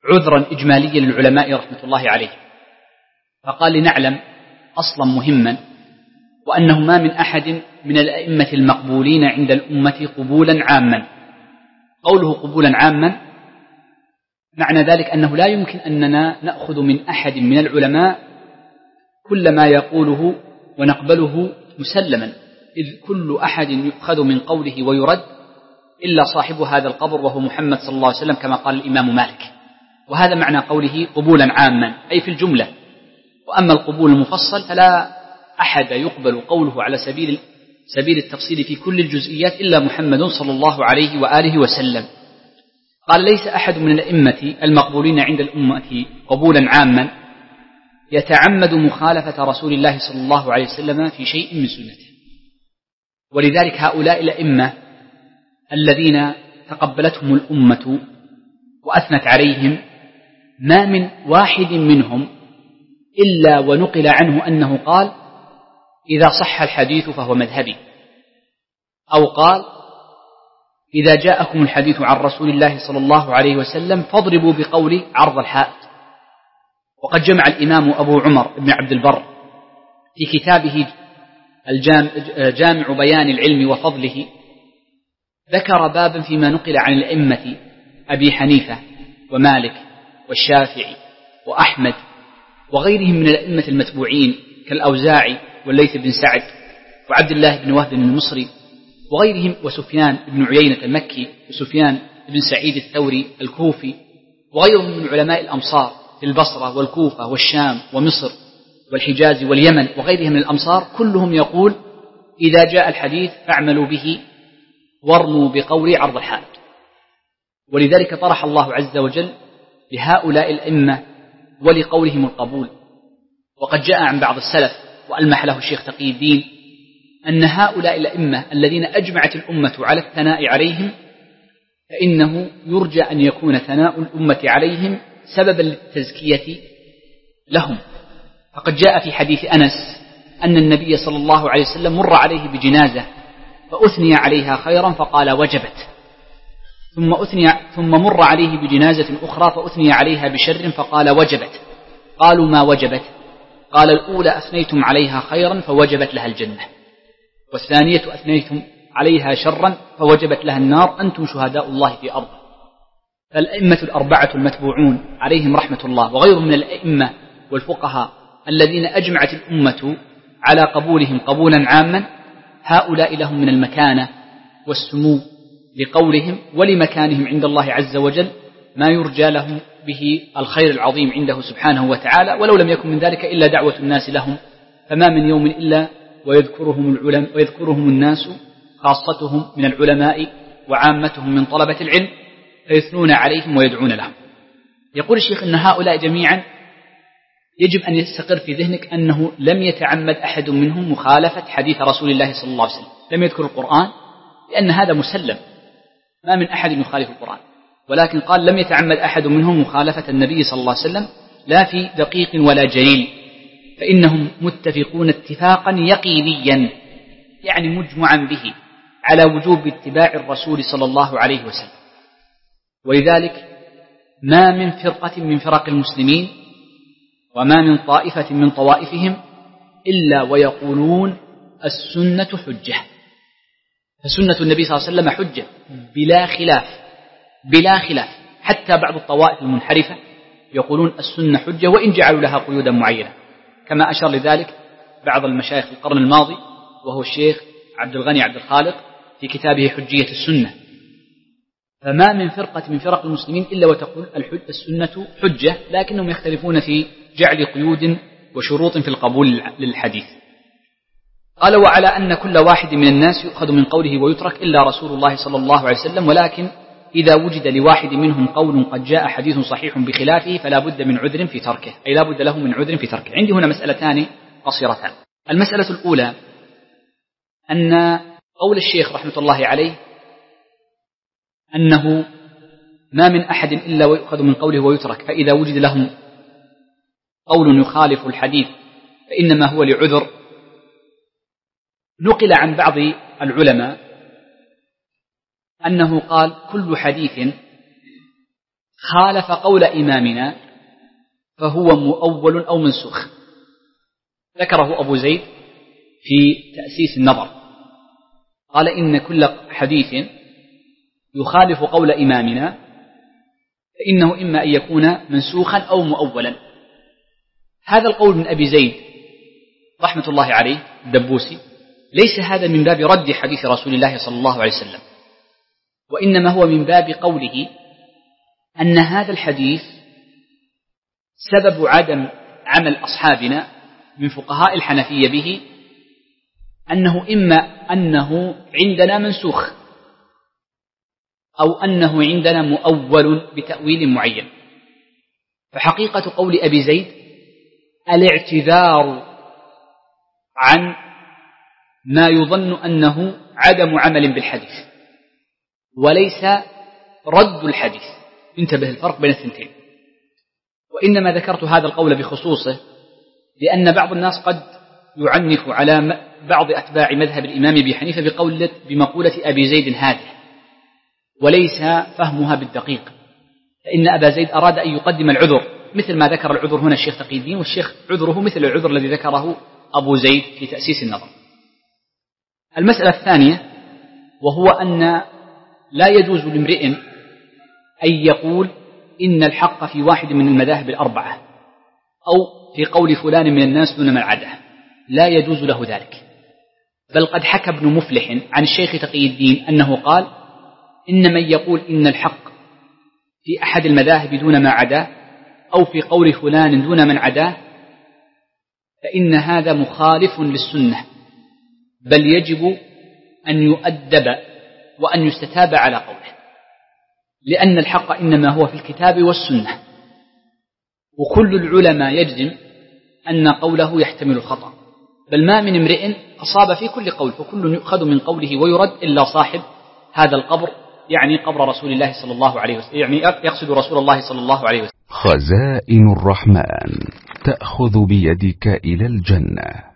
عذرا إجماليا للعلماء رحمة الله عليه، فقال لنعلم أصلا مهما، وأنه ما من أحد من الأئمة المقبولين عند الأمة قبولا عاما. قوله قبولا عاما معنى ذلك أنه لا يمكن أننا نأخذ من أحد من العلماء كل ما يقوله ونقبله مسلما، إذ كل أحد يؤخذ من قوله ويرد إلا صاحب هذا القبر وهو محمد صلى الله عليه وسلم، كما قال الإمام مالك. وهذا معنى قوله قبولا عاما، أي في الجملة. وأما القبول المفصل فلا أحد يقبل قوله على سبيل التفصيل في كل الجزئيات إلا محمد صلى الله عليه وآله وسلم. قال ليس أحد من الأئمة المقبولين عند الأمة قبولا عاما يتعمد مخالفة رسول الله صلى الله عليه وسلم في شيء من سنته. ولذلك هؤلاء الأئمة الذين تقبلتهم الأمة وأثنت عليهم ما من واحد منهم إلا ونقل عنه أنه قال إذا صح الحديث فهو مذهبي، أو قال إذا جاءكم الحديث عن رسول الله صلى الله عليه وسلم فاضربوا بقول عرض الحائط. وقد جمع الإمام أبو عمر بن عبد البر في كتابه جامع بيان العلم وفضله ذكر بابا فيما نقل عن الأئمة أبي حنيفة ومالك والشافعي وأحمد وغيرهم من الأئمة المتبوعين كالأوزاعي والليث بن سعد وعبد الله بن وهب المصري وغيرهم، وسفيان بن عيينة المكي وسفيان بن سعيد الثوري الكوفي وغيرهم من علماء الأمصار في البصرة والكوفة والشام ومصر والحجاز واليمن وغيرهم من الأمصار، كلهم يقول إذا جاء الحديث فاعملوا به وارموا بقول عرض الحائط. ولذلك طرح الله عز وجل لهؤلاء الأئمة ولقولهم القبول. وقد جاء عن بعض السلف وألمح له الشيخ تقي الدين أن هؤلاء الأئمة الذين أجمعت الأمة على الثناء عليهم فإنه يرجى أن يكون ثناء الأمة عليهم سببا للتزكية لهم. فقد جاء في حديث أنس أن النبي صلى الله عليه وسلم مر عليه بجنازة فأثني عليها خيرا فقال وجبت، ثم مر عليه بجنازة أخرى فأثني عليها بشر فقال وجبت. قالوا ما وجبت؟ قال الأولى أثنيتم عليها خيرا فوجبت لها الجنة، والثانية أثنيتم عليها شرا فوجبت لها النار، أنتم شهداء الله في أرض. فالأئمة الأربعة المتبوعون عليهم رحمة الله وغيرهم من الأئمة والفقهاء الذين أجمعت الأمة على قبولهم قبولا عاما، هؤلاء لهم من المكانة والسمو لقولهم ولمكانهم عند الله عز وجل ما يرجى لهم به الخير العظيم عنده سبحانه وتعالى، ولو لم يكن من ذلك إلا دعوة الناس لهم. فما من يوم إلا ويذكرهم الناس خاصتهم من العلماء وعامتهم من طلبة العلم فيثنون عليهم ويدعون لهم. يقول الشيخ أن هؤلاء جميعا يجب أن يستقر في ذهنك أنه لم يتعمد أحد منهم مخالفة حديث رسول الله صلى الله عليه وسلم، لم يذكر القرآن لأن هذا مسلم، ما من أحد يخالف القرآن، ولكن قال لم يتعمد أحد منهم مخالفة النبي صلى الله عليه وسلم لا في دقيق ولا جليل، فإنهم متفقون اتفاقا يقينيا يعني مجمعا به على وجوب اتباع الرسول صلى الله عليه وسلم. ولذلك ما من فرقة من فرق المسلمين وما من طائفة من طوائفهم إلا ويقولون السنة حجة، فسنة النبي صلى الله عليه وسلم حجة بلا خلاف. حتى بعض الطوائف المنحرفة يقولون السنة حجة وإن جعلوا لها قيودا معينة، كما أشار لذلك بعض المشايخ في القرن الماضي وهو الشيخ عبد الغني عبد الخالق في كتابه حجية السنة. فما من فرقة من فرق المسلمين إلا وتقول السنة حجة، لكنهم يختلفون في جعل قيود وشروط في القبول للحديث. قال وعلى أن كل واحد من الناس يؤخذ من قوله ويترك إلا رسول الله صلى الله عليه وسلم، ولكن إذا وجد لواحد منهم قول قد جاء حديث صحيح بخلافه فلا بد من عذر في تركه، أي لا بد له من عذر في تركه. عندي هنا مسألتان قصيرتان. المسألة الأولى أن قول الشيخ رحمة الله عليه أنه ما من أحد إلا ويؤخذ من قوله ويترك، فإذا وجد لهم قول يخالف الحديث فإنما هو لعذر. نقل عن بعض العلماء أنه قال كل حديث خالف قول إمامنا فهو مؤول أو منسوخ. ذكره أبو زيد في تأسيس النظر، قال إن كل حديث يخالف قول إمامنا فإنه إما أن يكون منسوخا أو مؤولا. هذا القول من أبي زيد رحمة الله عليه الدبوسي ليس هذا من باب رد حديث رسول الله صلى الله عليه وسلم، وإنما هو من باب قوله أن هذا الحديث سبب عدم عمل أصحابنا من فقهاء الحنفية به أنه إما أنه عندنا منسوخ أو أنه عندنا مؤول بتأويل معين. فحقيقة قول أبي زيد الاعتذار عن ما يظن أنه عدم عمل بالحديث وليس رد الحديث. انتبه الفرق بين الثنتين. وإنما ذكرت هذا القول بخصوصه لأن بعض الناس قد يعنف على بعض أتباع مذهب الإمام أبي حنيفة بمقولة أبي زيد هذه، وليس فهمها بالدقيق، فإن أبا زيد أراد أن يقدم العذر مثل ما ذكر العذر هنا الشيخ تقي الدين، والشيخ عذره مثل العذر الذي ذكره أبو زيد في تأسيس النظر. المسألة الثانية وهو أن لا يجوز لامرئ أن يقول إن الحق في واحد من المذاهب الأربعة أو في قول فلان من الناس دون من عداه، لا يجوز له ذلك. بل قد حكى ابن مفلح عن الشيخ تقي الدين أنه قال إن من يقول إن الحق في أحد المذاهب دون ما عداه أو في قول فلان دون من عداه فإن هذا مخالف للسنة، بل يجب أن يؤدب وأن يستتاب على قوله، لأن الحق إنما هو في الكتاب والسنة، وكل العلماء يجزم أن قوله يحتمل الخطأ، بل ما من امرئ أصاب في كل قول، فكل يؤخذ من قوله ويرد إلا صاحب هذا القبر، يعني قبر رسول الله صلى الله عليه وسلم، يعني يقصد رسول الله صلى الله عليه وسلم. خزائن الرحمن تأخذ بيدك إلى الجنة.